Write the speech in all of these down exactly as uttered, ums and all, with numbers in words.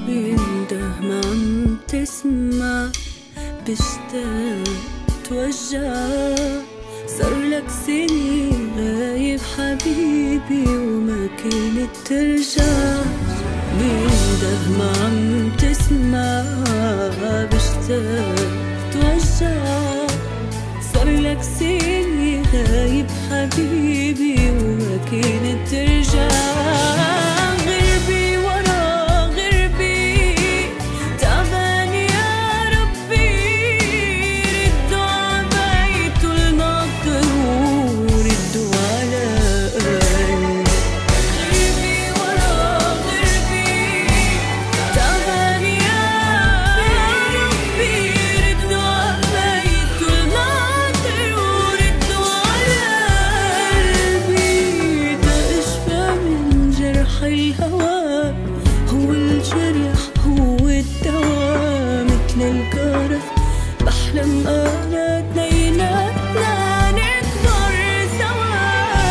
بينده ما عم تسمع، بشتاق توجع. صارلك سنين غايب حبيبي وما كنت ترجع. بينده ما عم تسمع، بشتاق توجع. صارلك سنين غايب حبيبي وما كنت ترجع. الهوى هو الجرح هو الدواء مثل الكرز. بحلم أنا اتنيناتنا نكبر سوا.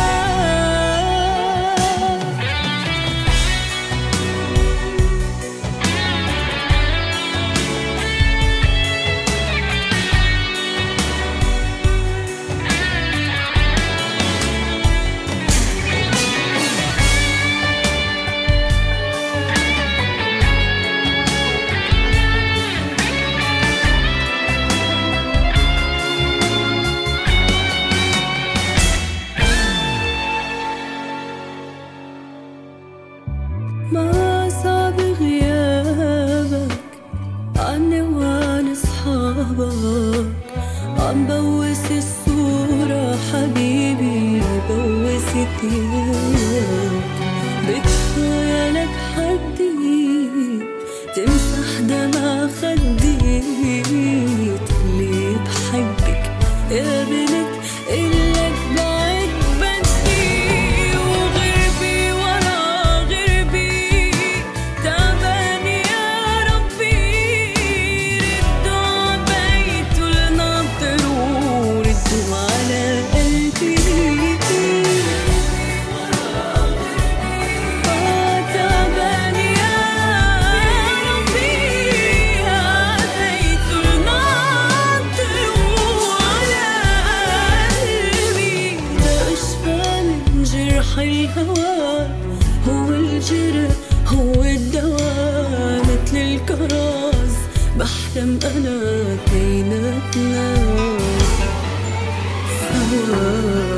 ما صعب غيابك عني وعن اصحابك. عم بوس الصورة حبيبي بوس ثيابك. بكفايلك حدي تمسح دمع خدي. تقلي بحبك يا بنت إلك بعد بدي. وغربي ورا غربي تعبان يا ربي. ردوا عبيته الناطر وردوا على قلبي. تعبان يا ربي عبيته الناطر وعلى قلبي. لا أشفى من جرح الهوى هو الجرح هو الدواء مثل الكرز. بحلم أنا بيناتنا سوا.